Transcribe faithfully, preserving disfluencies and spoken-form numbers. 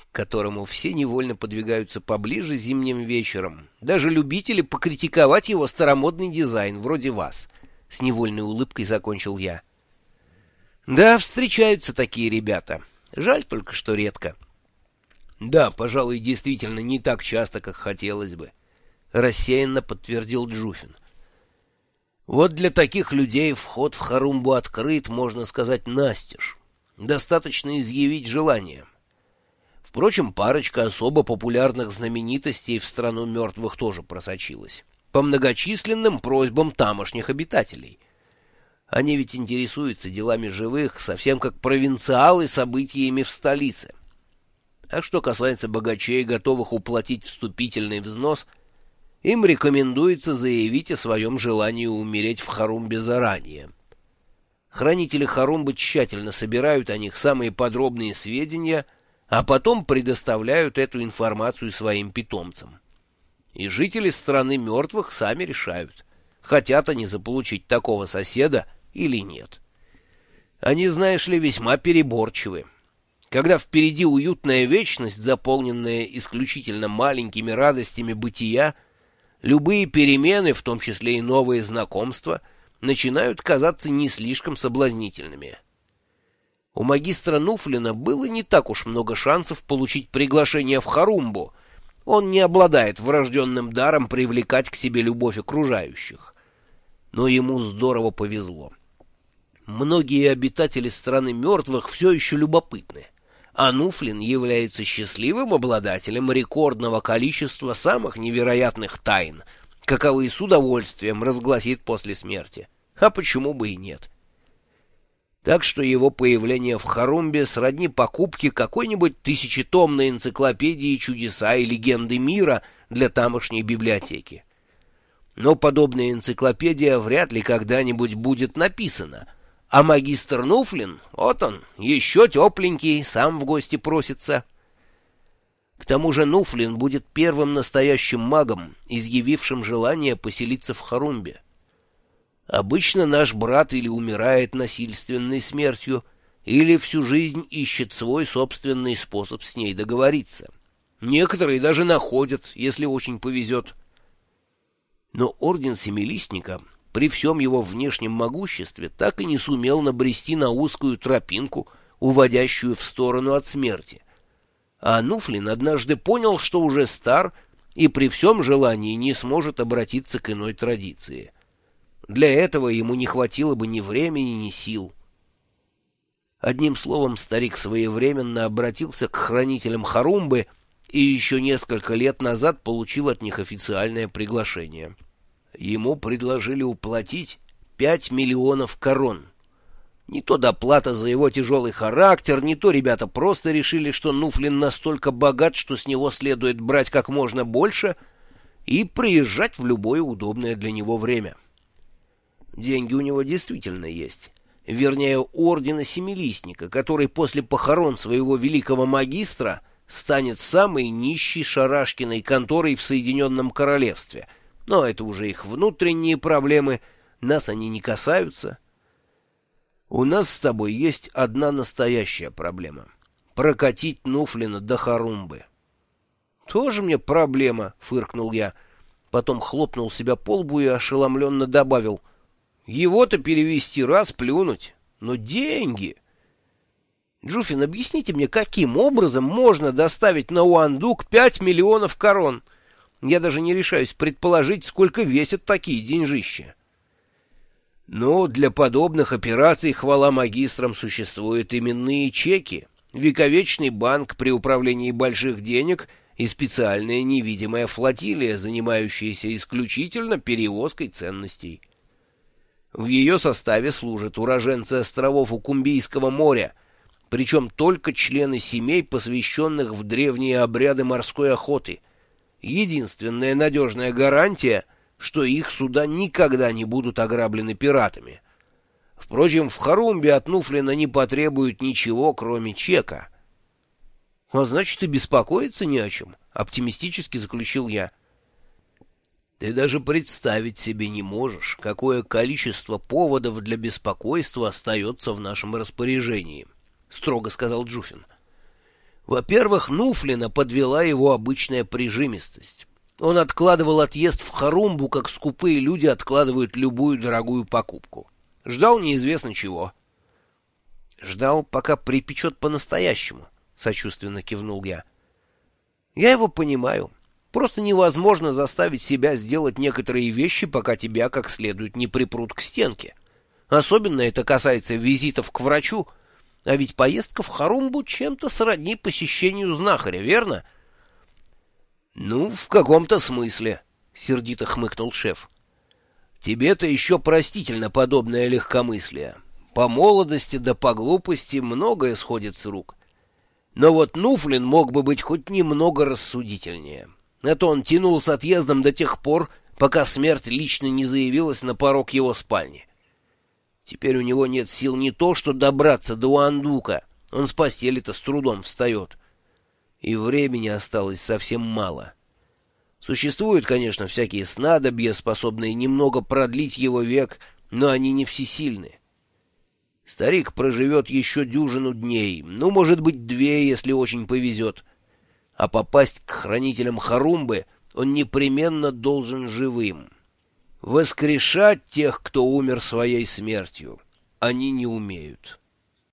к которому все невольно подвигаются поближе зимним вечером. Даже любители покритиковать его старомодный дизайн, вроде вас. С невольной улыбкой закончил я. Да, встречаются такие ребята. Жаль только, что редко. Да, пожалуй, действительно не так часто, как хотелось бы. Рассеянно подтвердил Джуфин. Вот для таких людей вход в Харумбу открыт, можно сказать, настежь. Достаточно изъявить желание. Впрочем, парочка особо популярных знаменитостей в страну мертвых тоже просочилась. По многочисленным просьбам тамошних обитателей. Они ведь интересуются делами живых, совсем как провинциалы событиями в столице. А что касается богачей, готовых уплатить вступительный взнос, им рекомендуется заявить о своем желании умереть в Харумбе заранее. Хранители Харумбы тщательно собирают о них самые подробные сведения, а потом предоставляют эту информацию своим питомцам. И жители страны мертвых сами решают, хотят они заполучить такого соседа или нет. Они, знаешь ли, весьма переборчивы. Когда впереди уютная вечность, заполненная исключительно маленькими радостями бытия, любые перемены, в том числе и новые знакомства, начинают казаться не слишком соблазнительными. У магистра Нуфлина было не так уж много шансов получить приглашение в Харумбу. Он не обладает врожденным даром привлекать к себе любовь окружающих. Но ему здорово повезло. Многие обитатели страны мертвых все еще любопытны, а Нуфлин является счастливым обладателем рекордного количества самых невероятных тайн, каковые с удовольствием разгласит после смерти. А почему бы и нет? Так что его появление в Харумбе сродни покупке какой-нибудь тысячетомной энциклопедии «Чудеса и легенды мира» для тамошней библиотеки. Но подобная энциклопедия вряд ли когда-нибудь будет написана, а магистр Нуфлин, вот он, еще тепленький, сам в гости просится. К тому же Нуфлин будет первым настоящим магом, изъявившим желание поселиться в Харумбе. Обычно наш брат или умирает насильственной смертью, или всю жизнь ищет свой собственный способ с ней договориться. Некоторые даже находят, если очень повезет. Но орден Семилистника, при всем его внешнем могуществе, так и не сумел набрести на узкую тропинку, уводящую в сторону от смерти. А Нуфлин однажды понял, что уже стар и при всем желании не сможет обратиться к иной традиции. Для этого ему не хватило бы ни времени, ни сил. Одним словом, старик своевременно обратился к хранителям Харумбы и еще несколько лет назад получил от них официальное приглашение. Ему предложили уплатить пять миллионов корон. Не то доплата за его тяжелый характер, не то ребята просто решили, что Нуфлин настолько богат, что с него следует брать как можно больше и приезжать в любое удобное для него время. Деньги у него действительно есть. Вернее, ордена Семилистника, который после похорон своего великого магистра станет самой нищей шарашкиной конторой в Соединенном Королевстве. Но это уже их внутренние проблемы, нас они не касаются. У нас с тобой есть одна настоящая проблема — прокатить Нуфлина до Харумбы. — Тоже мне проблема, — фыркнул я. Потом хлопнул себя по лбу и ошеломленно добавил: — его-то перевести раз плюнуть, но деньги... Джуфин, объясните мне, каким образом можно доставить на Уандук пять миллионов корон? Я даже не решаюсь предположить, сколько весят такие деньжища. Но для подобных операций, хвала магистрам, существуют именные чеки, вековечный банк при управлении больших денег и специальная невидимая флотилия, занимающаяся исключительно перевозкой ценностей. В ее составе служат уроженцы островов Укумбийского моря, причем только члены семей, посвященных в древние обряды морской охоты. Единственная надежная гарантия, что их суда никогда не будут ограблены пиратами. Впрочем, в Харумбе от Нуфлина не потребуют ничего, кроме чека. — А значит, и беспокоиться не о чем, — оптимистически заключил я. — Ты даже представить себе не можешь, какое количество поводов для беспокойства остается в нашем распоряжении, — строго сказал Джуфин. — Во-первых, Нуфлина подвела его обычная прижимистость. Он откладывал отъезд в Харумбу, как скупые люди откладывают любую дорогую покупку. Ждал неизвестно чего. Ждал, пока припечет по-настоящему, — сочувственно кивнул я. Я его понимаю. Просто невозможно заставить себя сделать некоторые вещи, пока тебя как следует не припрут к стенке. Особенно это касается визитов к врачу. А ведь поездка в Харумбу чем-то сродни посещению знахаря, верно? — Ну, в каком-то смысле, — сердито хмыкнул шеф. — Тебе-то еще простительно подобное легкомыслие. По молодости да по глупости многое сходит с рук. Но вот Нуфлин мог бы быть хоть немного рассудительнее. А то он тянул с отъездом до тех пор, пока смерть лично не заявилась на порог его спальни. Теперь у него нет сил не то что добраться до Уандука, он с постели-то с трудом встает. И времени осталось совсем мало. Существуют, конечно, всякие снадобья, способные немного продлить его век, но они не всесильны. Старик проживет еще дюжину дней, ну, может быть, две, если очень повезет. А попасть к хранителям Харумбы он непременно должен живым. Воскрешать тех, кто умер своей смертью, они не умеют.